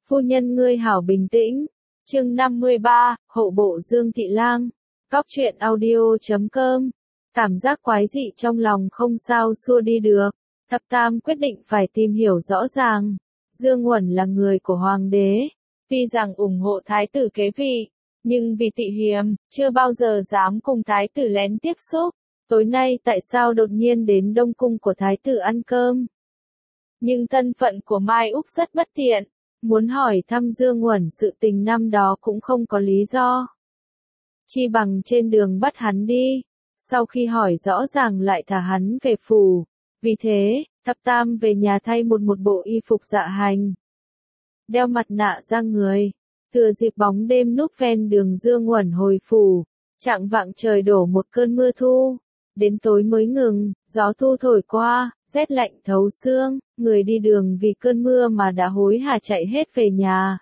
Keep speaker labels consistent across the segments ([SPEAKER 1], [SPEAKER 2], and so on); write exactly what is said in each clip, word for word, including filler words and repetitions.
[SPEAKER 1] Phu nhân ngươi hảo bình tĩnh. Chương năm mươi ba, hộ bộ Dương Thị Lang. Cóc truyện audio chấm com. Cảm giác quái dị trong lòng không sao xua đi được. Thập Tam quyết định phải tìm hiểu rõ ràng. Dương Uẩn là người của hoàng đế. Tuy rằng ủng hộ thái tử kế vị, nhưng vì tị hiềm, chưa bao giờ dám cùng thái tử lén tiếp xúc. Tối nay tại sao đột nhiên đến Đông Cung của thái tử ăn cơm? Nhưng thân phận của Mai Úc rất bất tiện. Muốn hỏi thăm Dương Uẩn sự tình năm đó cũng không có lý do. Chi bằng trên đường bắt hắn đi. Sau khi hỏi rõ ràng lại thả hắn về phủ. Vì thế, Thập Tam về nhà thay một một bộ y phục dạ hành. Đeo mặt nạ ra người. Thừa dịp bóng đêm núp ven đường Dương Uẩn hồi phủ. Chạng vạng trời đổ một cơn mưa thu. Đến tối mới ngừng, gió thu thổi qua, rét lạnh thấu xương, người đi đường vì cơn mưa mà đã hối hả chạy hết về nhà.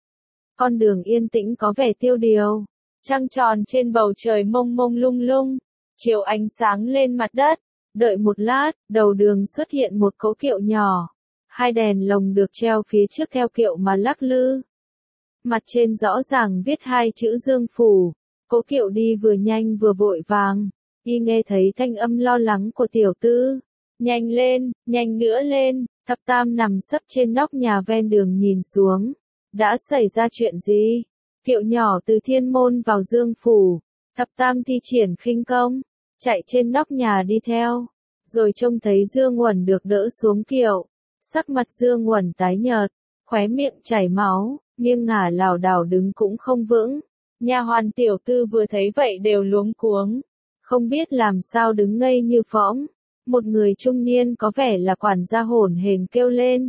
[SPEAKER 1] Con đường yên tĩnh có vẻ tiêu điều, trăng tròn trên bầu trời mông mông lung lung, chiếu ánh sáng lên mặt đất. Đợi một lát, đầu đường xuất hiện một cỗ kiệu nhỏ. Hai đèn lồng được treo phía trước theo kiệu mà lắc lư. Mặt trên rõ ràng viết hai chữ Dương Phủ. Cỗ kiệu đi vừa nhanh vừa vội vàng. Y nghe thấy thanh âm lo lắng của tiểu tư. Nhanh lên, nhanh nữa lên. Thập Tam nằm sấp trên nóc nhà ven đường nhìn xuống. Đã xảy ra chuyện gì? Kiệu nhỏ từ thiên môn vào Dương Phủ. Thập Tam thi triển khinh công, chạy trên nóc nhà đi theo. Rồi trông thấy Dương Uẩn được đỡ xuống kiệu. Sắc mặt Dương Uẩn tái nhợt, khóe miệng chảy máu, nghiêng ngả lảo đảo đứng cũng không vững. Nha hoàn tiểu tư vừa thấy vậy đều luống cuống, không biết làm sao đứng ngây như phỗng. Một người trung niên có vẻ là quản gia hổn hển kêu lên.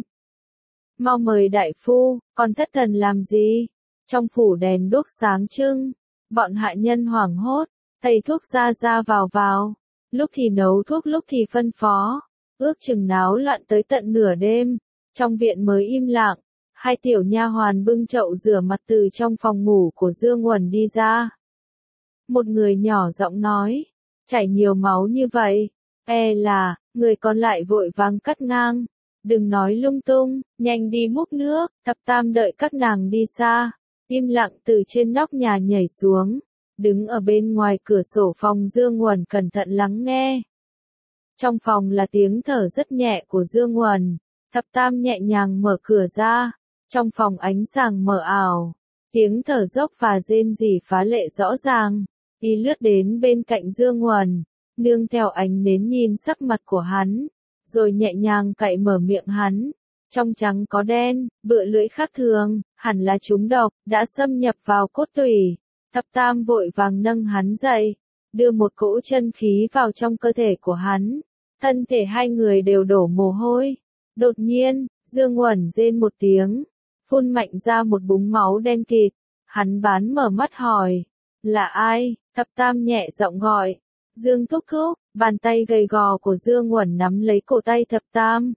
[SPEAKER 1] Mau mời đại phu, còn thất thần làm gì? Trong phủ đèn đuốc sáng trưng, bọn hạ nhân hoảng hốt, thầy thuốc ra ra vào vào, lúc thì nấu thuốc lúc thì phân phó, ước chừng náo loạn tới tận nửa đêm. Trong viện mới im lặng, hai tiểu nha hoàn bưng chậu rửa mặt từ trong phòng ngủ của Dương Uẩn đi ra. Một người nhỏ giọng nói, chảy nhiều máu như vậy, e là, người còn lại vội vàng cắt ngang. Đừng nói lung tung, nhanh đi múc nước. Thập Tam đợi các nàng đi xa, im lặng từ trên nóc nhà nhảy xuống, đứng ở bên ngoài cửa sổ phòng Dương Uẩn cẩn thận lắng nghe. Trong phòng là tiếng thở rất nhẹ của Dương Uẩn. Thập Tam nhẹ nhàng mở cửa ra, trong phòng ánh sáng mờ ảo, tiếng thở dốc và rên rỉ phá lệ rõ ràng. Y lướt đến bên cạnh Dương Uẩn, nương theo ánh nến nhìn sắc mặt của hắn, rồi nhẹ nhàng cạy mở miệng hắn. Trong trắng có đen, bựa lưỡi khác thường, hẳn là trúng độc, đã xâm nhập vào cốt tủy. Thập Tam vội vàng nâng hắn dậy, đưa một cỗ chân khí vào trong cơ thể của hắn. Thân thể hai người đều đổ mồ hôi. Đột nhiên, Dương Uẩn rên một tiếng, phun mạnh ra một búng máu đen kịt. Hắn bán mở mắt hỏi, là ai? Thập Tam nhẹ giọng gọi, Dương thúc thúc. Bàn tay gầy gò của Dương Uẩn nắm lấy cổ tay Thập Tam.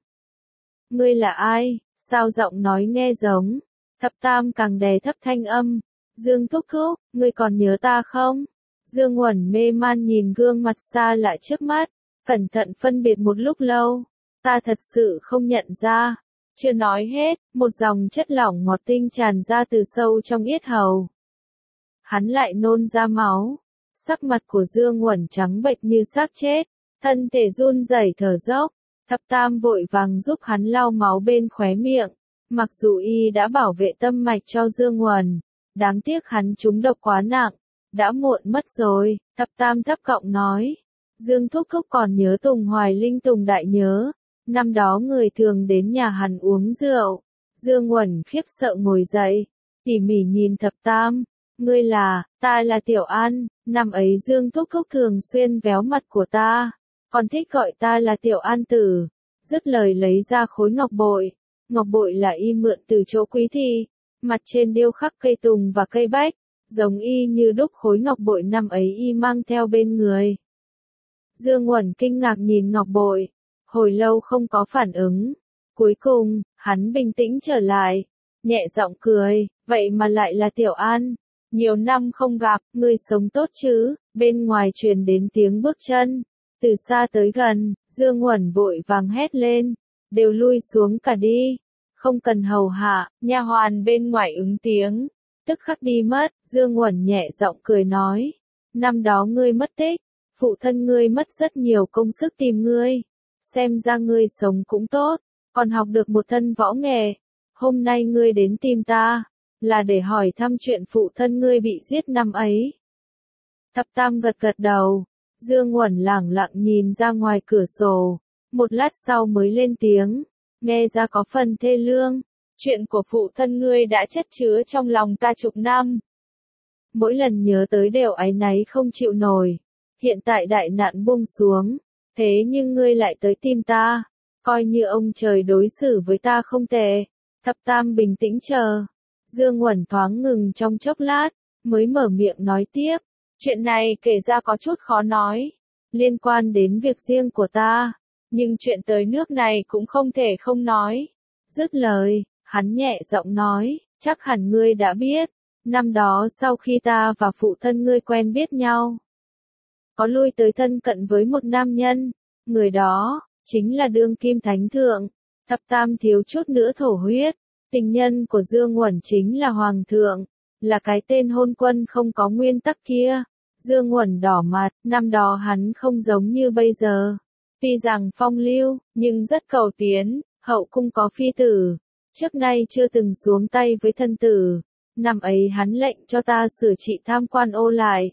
[SPEAKER 1] Ngươi là ai? Sao giọng nói nghe giống? Thập Tam càng đè thấp thanh âm. Dương thúc thúc, ngươi còn nhớ ta không? Dương Uẩn mê man nhìn gương mặt xa lạ trước mắt, cẩn thận phân biệt một lúc lâu. Ta thật sự không nhận ra. Chưa nói hết, một dòng chất lỏng ngọt tinh tràn ra từ sâu trong yết hầu. Hắn lại nôn ra máu. Sắc mặt của Dương Uẩn trắng bệch như xác chết, thân thể run rẩy thở dốc. Thập Tam vội vàng giúp hắn lau máu bên khóe miệng. Mặc dù y đã bảo vệ tâm mạch cho Dương Uẩn, đáng tiếc hắn trúng độc quá nặng, đã muộn mất rồi. Thập Tam thấp giọng nói, Dương thúc thúc còn nhớ Tùng Hoài Linh? Tùng đại nhớ, năm đó người thường đến nhà hắn uống rượu. Dương Uẩn khiếp sợ ngồi dậy, tỉ mỉ nhìn Thập Tam. Ngươi là, ta là Tiểu An, năm ấy Dương thúc thúc thường xuyên véo mặt của ta, còn thích gọi ta là Tiểu An tử. Dứt lời lấy ra khối ngọc bội. Ngọc bội là y mượn từ chỗ Quý Thị, mặt trên điêu khắc cây tùng và cây bách, giống y như đúc khối ngọc bội năm ấy y mang theo bên người. Dương Uẩn kinh ngạc nhìn ngọc bội, hồi lâu không có phản ứng. Cuối cùng, hắn bình tĩnh trở lại, nhẹ giọng cười, vậy mà lại là Tiểu An. Nhiều năm không gặp, ngươi sống tốt chứ? Bên ngoài truyền đến tiếng bước chân, từ xa tới gần. Dương Uẩn vội vàng hét lên, đều lui xuống cả đi, không cần hầu hạ, nha hoàn bên ngoài ứng tiếng, tức khắc đi mất. Dương Uẩn nhẹ giọng cười nói, năm đó ngươi mất tích, phụ thân ngươi mất rất nhiều công sức tìm ngươi, xem ra ngươi sống cũng tốt, còn học được một thân võ nghệ, hôm nay ngươi đến tìm ta, là để hỏi thăm chuyện phụ thân ngươi bị giết năm ấy. Thập Tam gật gật đầu, Dương Uẩn lẳng lặng nhìn ra ngoài cửa sổ, một lát sau mới lên tiếng, nghe ra có phần thê lương, chuyện của phụ thân ngươi đã chất chứa trong lòng ta chục năm. Mỗi lần nhớ tới đều áy náy không chịu nổi, hiện tại đại nạn buông xuống, thế nhưng ngươi lại tới tìm ta, coi như ông trời đối xử với ta không tệ. Thập Tam bình tĩnh chờ, Dương Uẩn thoáng ngừng trong chốc lát, mới mở miệng nói tiếp, chuyện này kể ra có chút khó nói, liên quan đến việc riêng của ta, nhưng chuyện tới nước này cũng không thể không nói. Dứt lời, hắn nhẹ giọng nói, chắc hẳn ngươi đã biết, năm đó sau khi ta và phụ thân ngươi quen biết nhau, có lui tới thân cận với một nam nhân, người đó, chính là đương kim thánh thượng. Thập Tam thiếu chút nữa thổ huyết, tình nhân của Dương Uẩn chính là Hoàng thượng, là cái tên hôn quân không có nguyên tắc kia. Dương Uẩn đỏ mặt, năm đó hắn không giống như bây giờ. Tuy rằng phong lưu, nhưng rất cầu tiến, hậu cung có phi tử, trước nay chưa từng xuống tay với thân tử. Năm ấy hắn lệnh cho ta sửa trị tham quan ô lại,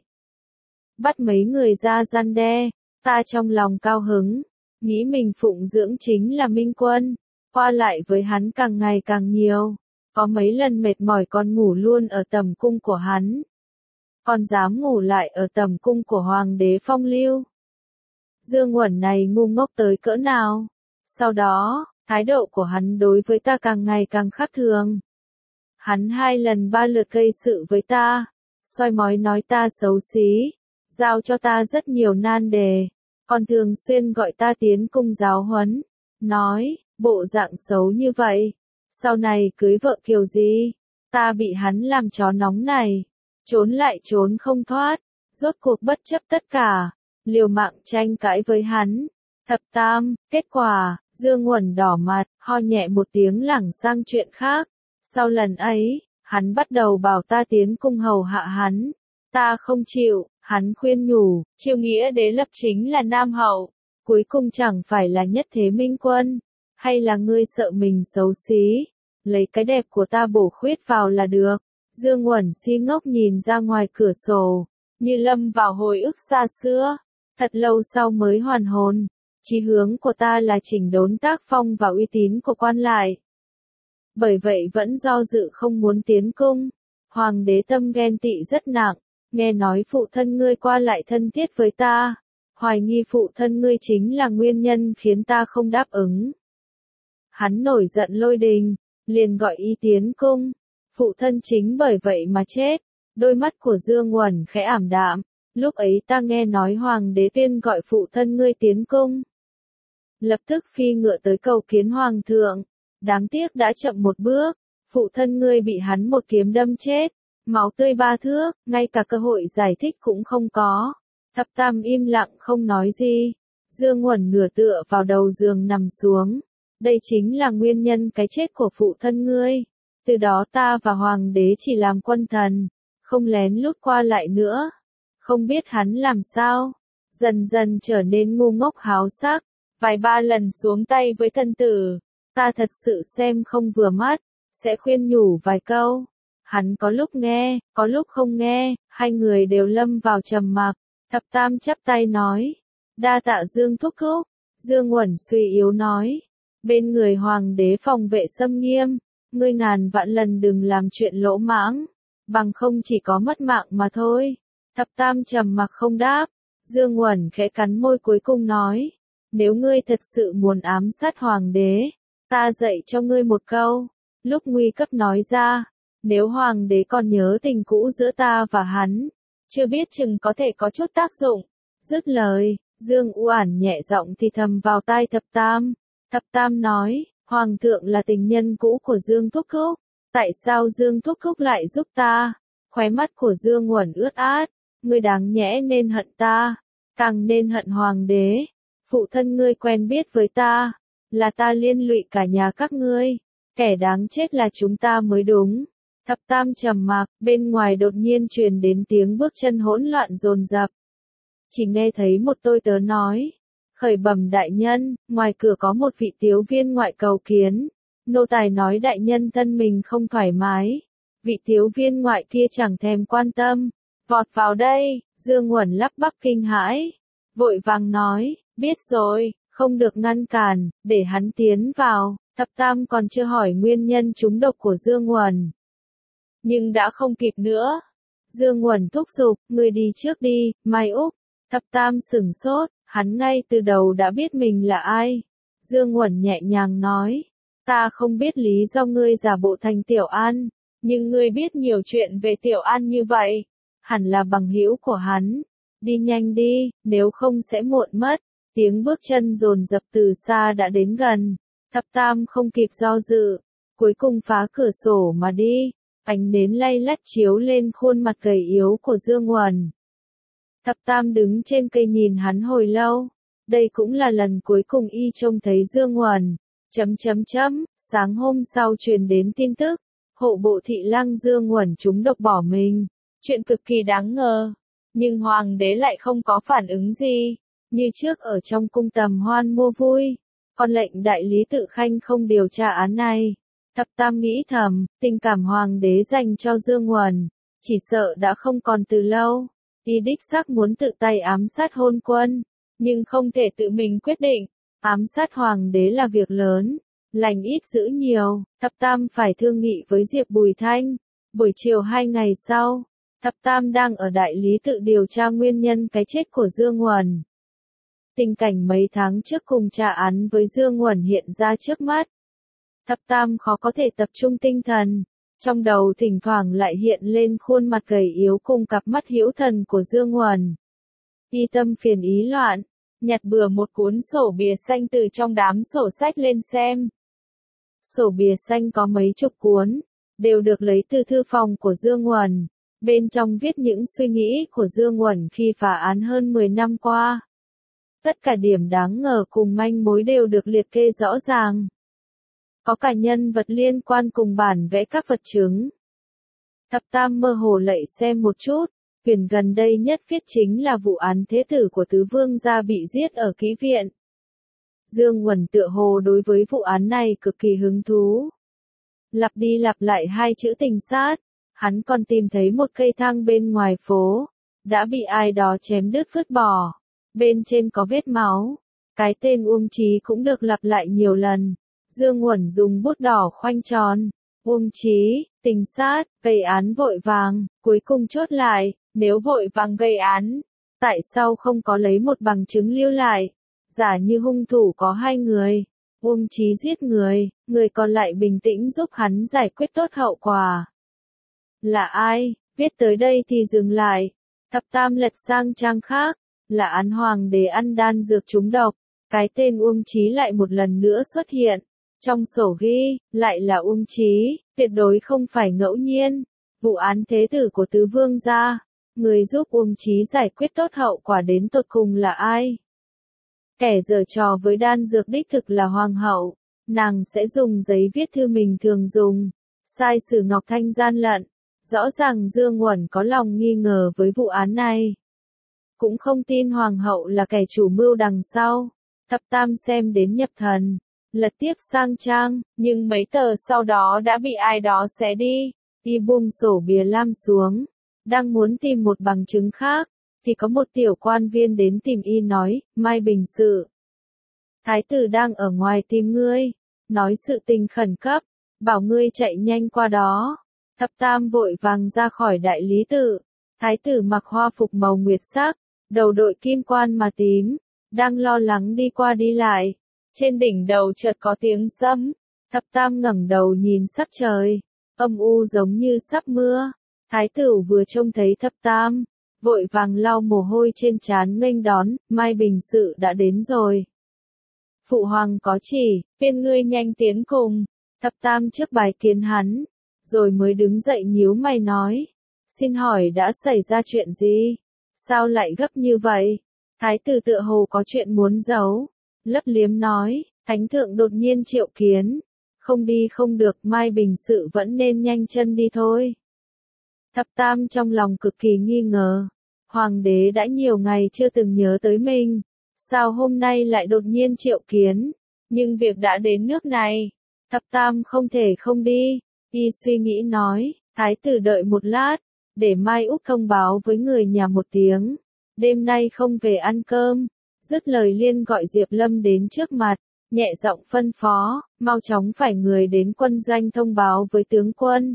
[SPEAKER 1] bắt mấy người ra gian đe, ta trong lòng cao hứng, nghĩ mình phụng dưỡng chính là minh quân, qua lại với hắn càng ngày càng nhiều, có mấy lần mệt mỏi còn ngủ luôn ở tầm cung của hắn, còn dám ngủ lại ở tầm cung của hoàng đế phong lưu. Dương Uẩn này ngu ngốc tới cỡ nào? Sau đó, thái độ của hắn đối với ta càng ngày càng khác thường. Hắn hai lần ba lượt gây sự với ta, soi mói nói ta xấu xí, giao cho ta rất nhiều nan đề, còn thường xuyên gọi ta tiến cung giáo huấn, nói, bộ dạng xấu như vậy, sau này cưới vợ kiểu gì, ta bị hắn làm chó nóng này, trốn lại trốn không thoát, rốt cuộc bất chấp tất cả, liều mạng tranh cãi với hắn. Thập Tam, kết quả, Dương Uẩn đỏ mặt, ho nhẹ một tiếng lảng sang chuyện khác, sau lần ấy, hắn bắt đầu bảo ta tiến cung hầu hạ hắn, ta không chịu, hắn khuyên nhủ, chiêu nghĩa đế lập chính là nam hậu, cuối cùng chẳng phải là nhất thế minh quân, hay là ngươi sợ mình xấu xí, lấy cái đẹp của ta bổ khuyết vào là được. Dương Uẩn si ngốc nhìn ra ngoài cửa sổ, như lâm vào hồi ức xa xưa, thật lâu sau mới hoàn hồn, chí hướng của ta là chỉnh đốn tác phong và uy tín của quan lại. Bởi vậy vẫn do dự không muốn tiến cung, hoàng đế tâm ghen tị rất nặng, nghe nói phụ thân ngươi qua lại thân thiết với ta, hoài nghi phụ thân ngươi chính là nguyên nhân khiến ta không đáp ứng. Hắn nổi giận lôi đình, liền gọi y tiến cung, phụ thân chính bởi vậy mà chết. Đôi mắt của Dương Uẩn khẽ ảm đạm, lúc ấy ta nghe nói hoàng đế tuyên gọi phụ thân ngươi tiến cung, lập tức phi ngựa tới cầu kiến hoàng thượng, đáng tiếc đã chậm một bước, phụ thân ngươi bị hắn một kiếm đâm chết, máu tươi ba thước, ngay cả cơ hội giải thích cũng không có. Thập Tam im lặng không nói gì, Dương Uẩn nửa tựa vào đầu giường nằm xuống, đây chính là nguyên nhân cái chết của phụ thân ngươi, từ đó ta và hoàng đế chỉ làm quân thần, không lén lút qua lại nữa. Không biết hắn làm sao, dần dần trở nên ngu ngốc háo sắc, vài ba lần xuống tay với thân tử, ta thật sự xem không vừa mắt, sẽ khuyên nhủ vài câu. Hắn có lúc nghe, có lúc không nghe, hai người đều lâm vào trầm mặc. Thập Tam chắp tay nói, đa tạ Dương thúc thúc. Dương Uẩn suy yếu nói, bên người hoàng đế phòng vệ xâm nghiêm, ngươi ngàn vạn lần đừng làm chuyện lỗ mãng, bằng không chỉ có mất mạng mà thôi. Thập Tam trầm mặc không đáp, Dương Uẩn khẽ cắn môi cuối cùng nói, nếu ngươi thật sự muốn ám sát hoàng đế, ta dạy cho ngươi một câu, lúc nguy cấp nói ra, nếu hoàng đế còn nhớ tình cũ giữa ta và hắn, chưa biết chừng có thể có chút tác dụng. Dứt lời, Dương Uẩn nhẹ giọng thì thầm vào tai Thập Tam. Thập Tam nói, hoàng thượng là tình nhân cũ của Dương thúc thúc, tại sao Dương thúc thúc lại giúp ta? Khóe mắt của Dương Uẩn ướt át, ngươi đáng nhẽ nên hận ta, càng nên hận hoàng đế. Phụ thân ngươi quen biết với ta, là ta liên lụy cả nhà các ngươi, Kẻ đáng chết là chúng ta mới đúng. Thập Tam trầm mặc, bên ngoài đột nhiên truyền đến tiếng bước chân hỗn loạn dồn dập. Chỉ nghe thấy một tôi tớ nói, khởi bẩm đại nhân, ngoài cửa có một vị tiếu viên ngoại cầu kiến. Nô tài nói đại nhân thân mình không thoải mái. Vị tiếu viên ngoại kia chẳng thèm quan tâm, vọt vào đây. Dương Uẩn lắp bắp kinh hãi, vội vàng nói, biết rồi, không được ngăn cản, để hắn tiến vào. Thập Tam còn chưa hỏi nguyên nhân trúng độc của Dương Uẩn, nhưng đã không kịp nữa. Dương Uẩn thúc giục, ngươi đi trước đi, Mai Úc. Thập Tam sửng sốt, hắn ngay từ đầu đã biết mình là ai. Dương Uẩn nhẹ nhàng nói, ta không biết lý do ngươi giả bộ thành Tiểu An, nhưng ngươi biết nhiều chuyện về Tiểu An như vậy, hẳn là bằng hữu của hắn. Đi nhanh đi, nếu không sẽ muộn mất. Tiếng bước chân dồn dập từ xa đã đến gần. Thập Tam không kịp do dự, cuối cùng phá cửa sổ mà đi. Ánh nến lay lắt chiếu lên khuôn mặt gầy yếu của Dương Uẩn. Thập Tam đứng trên cây nhìn hắn hồi lâu. Đây cũng là lần cuối cùng y trông thấy Dương Uẩn. Chấm chấm chấm, sáng hôm sau truyền đến tin tức, hộ bộ thị lang Dương Uẩn trúng độc bỏ mình. Chuyện cực kỳ đáng ngờ, nhưng hoàng đế lại không có phản ứng gì. Như trước ở trong cung tầm hoan mua vui, còn lệnh đại lý Tự Khanh không điều tra án này. Thập Tam nghĩ thầm, tình cảm hoàng đế dành cho Dương Uẩn, chỉ sợ đã không còn từ lâu. Y đích xác muốn tự tay ám sát hôn quân, nhưng không thể tự mình quyết định. Ám sát hoàng đế là việc lớn, lành ít dữ nhiều. Thập Tam phải thương nghị với Diệp Bùi Thanh. Buổi chiều hai ngày sau, Thập Tam đang ở đại lý tự điều tra nguyên nhân cái chết của Dương Uẩn. Tình cảnh mấy tháng trước cùng tra án với Dương Uẩn hiện ra trước mắt. Thập Tam khó có thể tập trung tinh thần, trong đầu thỉnh thoảng lại hiện lên khuôn mặt gầy yếu cùng cặp mắt hữu thần của Dương Uẩn. Y tâm phiền ý loạn, nhặt bừa một cuốn sổ bìa xanh từ trong đám sổ sách lên xem. Sổ bìa xanh có mấy chục cuốn, đều được lấy từ thư phòng của Dương Uẩn. Bên trong viết những suy nghĩ của Dương Uẩn khi phá án hơn mười năm qua. Tất cả điểm đáng ngờ cùng manh mối đều được liệt kê rõ ràng. Có cả nhân vật liên quan cùng bản vẽ các vật chứng. Thập Tam mơ hồ lạy xem một chút, quyển gần đây nhất viết chính là vụ án thế tử của tứ vương gia bị giết ở ký viện. Dương Uẩn tựa hồ đối với vụ án này cực kỳ hứng thú. Lặp đi lặp lại hai chữ tình sát, hắn còn tìm thấy một cây thang bên ngoài phố, đã bị ai đó chém đứt vứt bỏ. Bên trên có vết máu, cái tên Uông Chí cũng được lặp lại nhiều lần. Dương Uẩn dùng bút đỏ khoanh tròn, Uông Chí, tình sát, gây án vội vàng, cuối cùng chốt lại, nếu vội vàng gây án, tại sao không có lấy một bằng chứng lưu lại? Giả như hung thủ có hai người, Uông Chí giết người, người còn lại bình tĩnh giúp hắn giải quyết tốt hậu quả. Là ai? Viết tới đây thì dừng lại. Thập Tam lật sang trang khác, là án hoàng đế ăn đan dược trúng độc. Cái tên Uông Chí lại một lần nữa xuất hiện. Trong sổ ghi, lại là Uông Chí, tuyệt đối không phải ngẫu nhiên. Vụ án thế tử của tứ vương gia, người giúp Uông Chí giải quyết tốt hậu quả đến tột cùng là ai? Kẻ giở trò với đan dược đích thực là hoàng hậu, nàng sẽ dùng giấy viết thư mình thường dùng, sai sử Ngọc Thanh gian lận. Rõ ràng Dương Uẩn có lòng nghi ngờ với vụ án này. Cũng không tin hoàng hậu là kẻ chủ mưu đằng sau. Thập Tam xem đến nhập thần, lật tiếp sang trang, nhưng mấy tờ sau đó đã bị ai đó xé đi. Y buông sổ bìa lam xuống, đang muốn tìm một bằng chứng khác, thì có một tiểu quan viên đến tìm y nói, Mai Bình sự. Thái tử đang ở ngoài tìm ngươi, nói sự tình khẩn cấp, bảo ngươi chạy nhanh qua đó. Thập Tam vội vàng ra khỏi đại lý tự. Thái tử mặc hoa phục màu nguyệt sắc, đầu đội kim quan mà tím, đang lo lắng đi qua đi lại. Trên đỉnh đầu chợt có tiếng sấm. Thập Tam ngẩng đầu nhìn sắc trời, âm u giống như sắp mưa. Thái tử vừa trông thấy Thập Tam, vội vàng lau mồ hôi trên trán nghênh đón, Mai Bình sự đã đến rồi. Phụ hoàng có chỉ, phiên ngươi nhanh tiến cùng. Thập Tam trước bài kiến hắn, rồi mới đứng dậy nhíu mày nói, xin hỏi đã xảy ra chuyện gì? Sao lại gấp như vậy? Thái tử tựa hồ có chuyện muốn giấu, lấp liếm nói, thánh thượng đột nhiên triệu kiến, Không đi không được, Mai Bình sự vẫn nên nhanh chân đi thôi. Thập Tam trong lòng cực kỳ nghi ngờ. Hoàng đế đã nhiều ngày chưa từng nhớ tới mình. Sao hôm nay lại đột nhiên triệu kiến? Nhưng việc đã đến nước này. Thập Tam không thể không đi. Y suy nghĩ nói, thái tử đợi một lát, để Mai Úc thông báo với người nhà một tiếng. Đêm nay không về ăn cơm. Dứt lời liên gọi Diệp Lâm đến trước mặt, nhẹ giọng phân phó, mau chóng phải người đến quân doanh thông báo với tướng quân.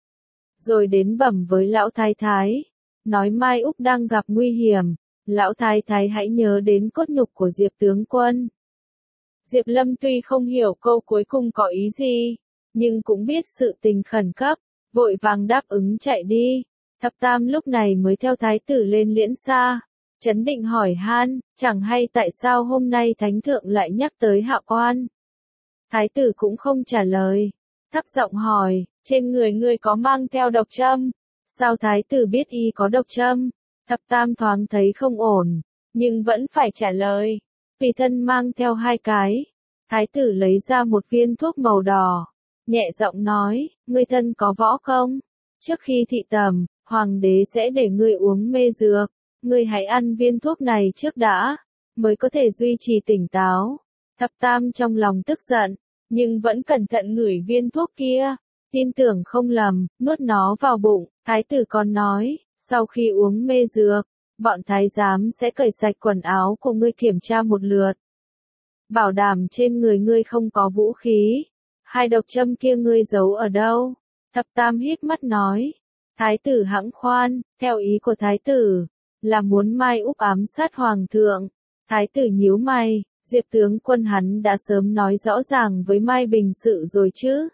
[SPEAKER 1] Rồi đến bẩm với lão thái thái, nói Mai Úc đang gặp nguy hiểm, lão thái thái hãy nhớ đến cốt nhục của Diệp tướng quân. Diệp Lâm tuy không hiểu câu cuối cùng có ý gì, nhưng cũng biết sự tình khẩn cấp, vội vàng đáp ứng chạy đi. Thập Tam lúc này mới theo thái tử lên liễn xa, chấn định hỏi han, chẳng hay tại sao hôm nay thánh thượng lại nhắc tới hạ quan. Thái tử cũng không trả lời, thấp giọng hỏi, trên người ngươi có mang theo độc châm? Sao thái tử biết y có độc châm? Thập Tam thoáng thấy không ổn, nhưng vẫn phải trả lời. Tùy thân mang theo hai cái. Thái tử lấy ra một viên thuốc màu đỏ, nhẹ giọng nói, ngươi thân có võ công. Trước khi thị tẩm, hoàng đế sẽ để ngươi uống mê dược. Ngươi hãy ăn viên thuốc này trước đã, mới có thể duy trì tỉnh táo. Thập Tam trong lòng tức giận, nhưng vẫn cẩn thận ngửi viên thuốc kia. Tin tưởng không lầm, nuốt nó vào bụng. Thái tử còn nói, sau khi uống mê dược, bọn thái giám sẽ cởi sạch quần áo của ngươi kiểm tra một lượt. Bảo đảm trên người ngươi không có vũ khí. Hai độc châm kia ngươi giấu ở đâu? Thập Tam híp mắt nói. Thái tử hãng khoan, theo ý của thái tử, là muốn Mai Úc ám sát hoàng thượng. Thái tử nhíu mày, Diệp tướng quân hắn đã sớm nói rõ ràng với Mai Bình sự rồi chứ.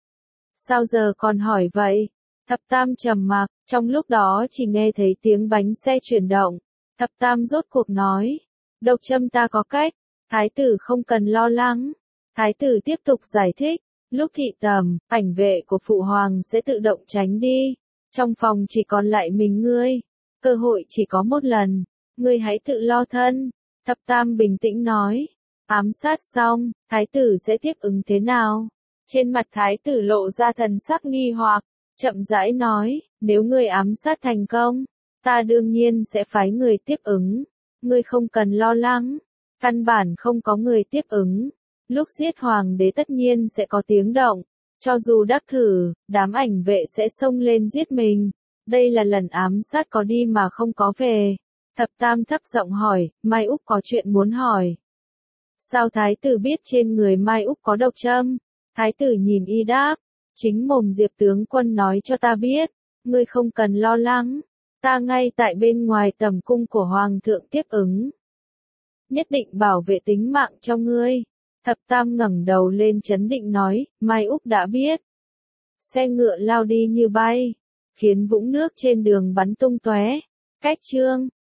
[SPEAKER 1] Sao giờ còn hỏi vậy? Thập Tam trầm mặc, trong lúc đó chỉ nghe thấy tiếng bánh xe chuyển động. Thập Tam rốt cuộc nói, độc châm ta có cách, thái tử không cần lo lắng. Thái tử tiếp tục giải thích, lúc thị tẩm, ảnh vệ của phụ hoàng sẽ tự động tránh đi. Trong phòng chỉ còn lại mình ngươi, cơ hội chỉ có một lần, ngươi hãy tự lo thân. Thập Tam bình tĩnh nói, ám sát xong, thái tử sẽ tiếp ứng thế nào? Trên mặt thái tử lộ ra thần sắc nghi hoặc, chậm rãi nói, nếu ngươi ám sát thành công, ta đương nhiên sẽ phái người tiếp ứng. Ngươi không cần lo lắng, căn bản không có người tiếp ứng. Lúc giết hoàng đế tất nhiên sẽ có tiếng động, cho dù đắc thử, đám ảnh vệ sẽ xông lên giết mình. Đây là lần ám sát có đi mà không có về. Thập Tam thấp giọng hỏi, Mai Úc có chuyện muốn hỏi. Sao thái tử biết trên người Mai Úc có độc châm? Thái tử nhìn y đáp, chính mồm Diệp tướng quân nói cho ta biết, ngươi không cần lo lắng, ta ngay tại bên ngoài tầm cung của hoàng thượng tiếp ứng. Nhất định bảo vệ tính mạng cho ngươi. Thập Tam ngẩng đầu lên chấn định nói, Mai Úc đã biết. Xe ngựa lao đi như bay, khiến vũng nước trên đường bắn tung tóe. Cách chương